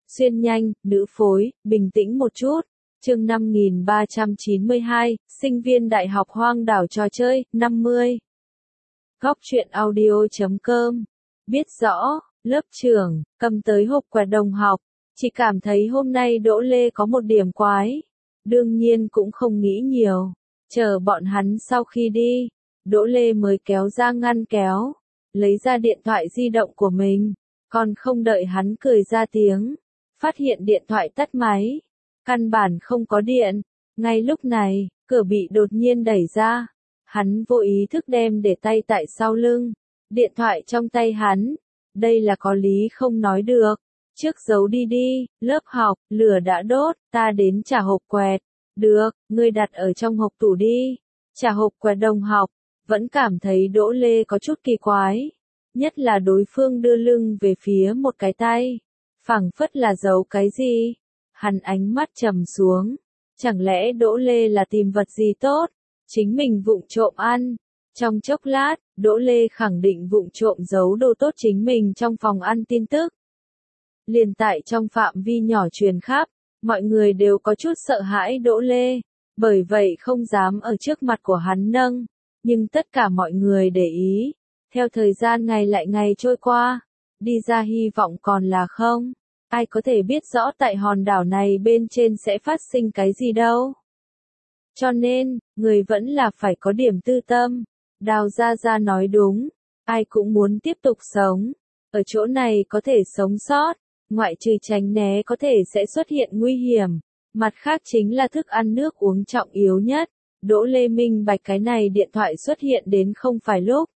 xuyên nhanh, nữ phối, bình tĩnh một chút. Chương 5392, sinh viên đại học hoang đảo trò chơi, 50. Góc truyện audio.com. Biết rõ, lớp trưởng, cầm tới hộp quẹt đồng học, chỉ cảm thấy hôm nay Đỗ Lê có một điểm quái. Đương nhiên cũng không nghĩ nhiều. Chờ bọn hắn sau khi đi, Đỗ Lê mới kéo ra ngăn kéo, lấy ra điện thoại di động của mình, còn không đợi hắn cười ra tiếng, phát hiện điện thoại tắt máy, căn bản không có điện. Ngay lúc này, cửa bị đột nhiên đẩy ra, hắn vô ý thức đem để tay tại sau lưng, điện thoại trong tay hắn, đây là có lý không nói được. Trước giấu đi đi, lớp học, lửa đã đốt, ta đến trả hộp quẹt. Được, ngươi đặt ở trong hộp tủ đi. Trả hộp quẹt đồng học, vẫn cảm thấy Đỗ Lê có chút kỳ quái. Nhất là đối phương đưa lưng về phía một cái tay. Phảng phất là giấu cái gì? Hắn ánh mắt trầm xuống. Chẳng lẽ Đỗ Lê là tìm vật gì tốt? Chính mình vụng trộm ăn. Trong chốc lát, Đỗ Lê khẳng định vụng trộm giấu đồ tốt chính mình trong phòng ăn tin tức. Liền tại trong phạm vi nhỏ truyền khắp, mọi người đều có chút sợ hãi Đỗ Lê, bởi vậy không dám ở trước mặt của hắn nâng, nhưng tất cả mọi người để ý, theo thời gian ngày lại ngày trôi qua, đi ra hy vọng còn là không, ai có thể biết rõ tại hòn đảo này bên trên sẽ phát sinh cái gì đâu. Cho nên, người vẫn là phải có điểm tư tâm, Đào Gia Gia nói đúng, ai cũng muốn tiếp tục sống, ở chỗ này có thể sống sót. Ngoại trừ tránh né có thể sẽ xuất hiện nguy hiểm, mặt khác chính là thức ăn nước uống trọng yếu nhất. Đỗ Lê minh bạch cái này điện thoại xuất hiện đến không phải lúc.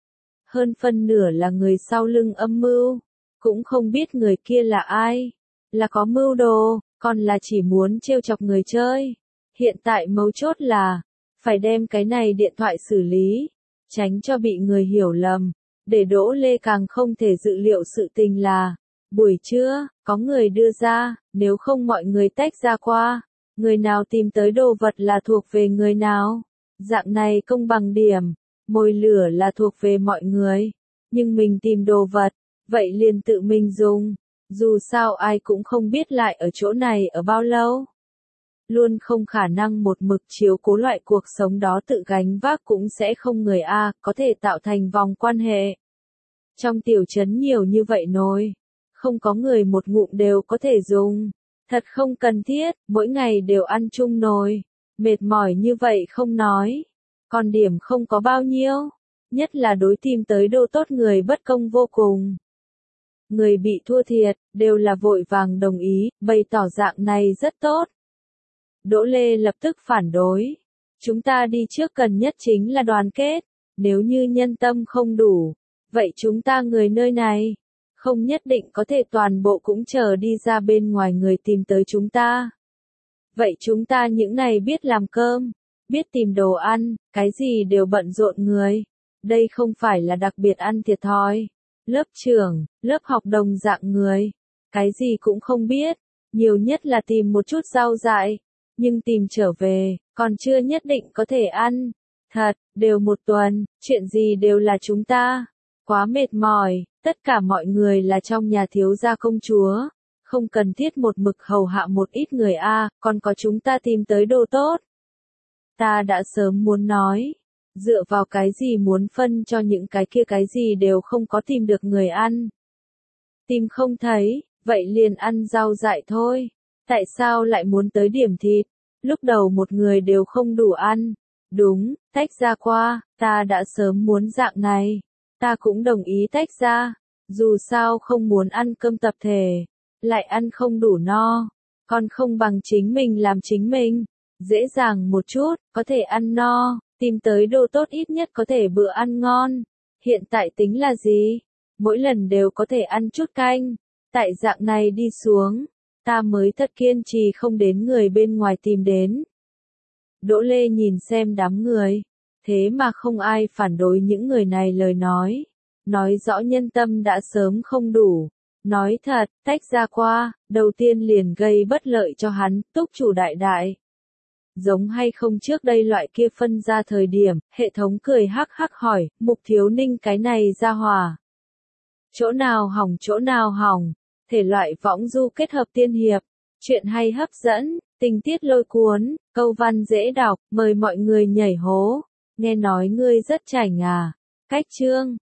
Hơn phân nửa là người sau lưng âm mưu, cũng không biết người kia là ai, là có mưu đồ, còn là chỉ muốn trêu chọc người chơi. Hiện tại mấu chốt là, phải đem cái này điện thoại xử lý, tránh cho bị người hiểu lầm, để Đỗ Lê càng không thể dự liệu sự tình là. Buổi trưa, có người đưa ra, nếu không mọi người tách ra qua, người nào tìm tới đồ vật là thuộc về người nào. Dạng này công bằng điểm, mồi lửa là thuộc về mọi người, nhưng mình tìm đồ vật, vậy liền tự mình dùng, dù sao ai cũng không biết lại ở chỗ này ở bao lâu. Luôn không khả năng một mực chiếu cố loại cuộc sống đó tự gánh vác cũng sẽ không người A, có thể tạo thành vòng quan hệ. Trong tiểu trấn nhiều như vậy nồi. Không có người một ngụm đều có thể dùng. Thật không cần thiết, mỗi ngày đều ăn chung nồi. Mệt mỏi như vậy không nói. Còn điểm không có bao nhiêu. Nhất là đối tìm tới đồ tốt người bất công vô cùng. Người bị thua thiệt, đều là vội vàng đồng ý, bày tỏ dạng này rất tốt. Đỗ Lê lập tức phản đối. Chúng ta đi trước cần nhất chính là đoàn kết. Nếu như nhân tâm không đủ, vậy chúng ta người nơi này. Không nhất định có thể toàn bộ cũng chờ đi ra bên ngoài người tìm tới chúng ta. Vậy chúng ta những này biết làm cơm, biết tìm đồ ăn, cái gì đều bận rộn người. Đây không phải là đặc biệt ăn thiệt thòi. Lớp trưởng, lớp học đồng dạng người. Cái gì cũng không biết, nhiều nhất là tìm một chút rau dại. Nhưng tìm trở về, còn chưa nhất định có thể ăn. Thật, đều một tuần, chuyện gì đều là chúng ta. Quá mệt mỏi, tất cả mọi người là trong nhà thiếu gia công chúa, không cần thiết một mực hầu hạ một ít người A, còn có chúng ta tìm tới đồ tốt. Ta đã sớm muốn nói, dựa vào cái gì muốn phân cho những cái kia cái gì đều không có tìm được người ăn. Tìm không thấy, vậy liền ăn rau dại thôi, tại sao lại muốn tới điểm thịt, lúc đầu một người đều không đủ ăn. Đúng, tách ra qua, ta đã sớm muốn dạng này. Ta cũng đồng ý tách ra, dù sao không muốn ăn cơm tập thể, lại ăn không đủ no, còn không bằng chính mình làm chính mình, dễ dàng một chút, có thể ăn no, tìm tới đồ tốt ít nhất có thể bữa ăn ngon. Hiện tại tính là gì? Mỗi lần đều có thể ăn chút canh, tại dạng này đi xuống, ta mới thật kiên trì không đến người bên ngoài tìm đến. Đỗ Lê nhìn xem đám người. Thế mà không ai phản đối những người này lời nói rõ nhân tâm đã sớm không đủ. Nói thật, tách ra qua, đầu tiên liền gây bất lợi cho hắn, túc chủ đại đại. Giống hay không trước đây loại kia phân ra thời điểm, hệ thống cười hắc hắc hỏi, Mục Thiếu Ninh cái này ra hòa. Chỗ nào hỏng, Thể loại võng du kết hợp tiên hiệp, chuyện hay hấp dẫn, tình tiết lôi cuốn, câu văn dễ đọc, mời mọi người nhảy hố. Nghe nói ngươi rất chảnh à? Cách chương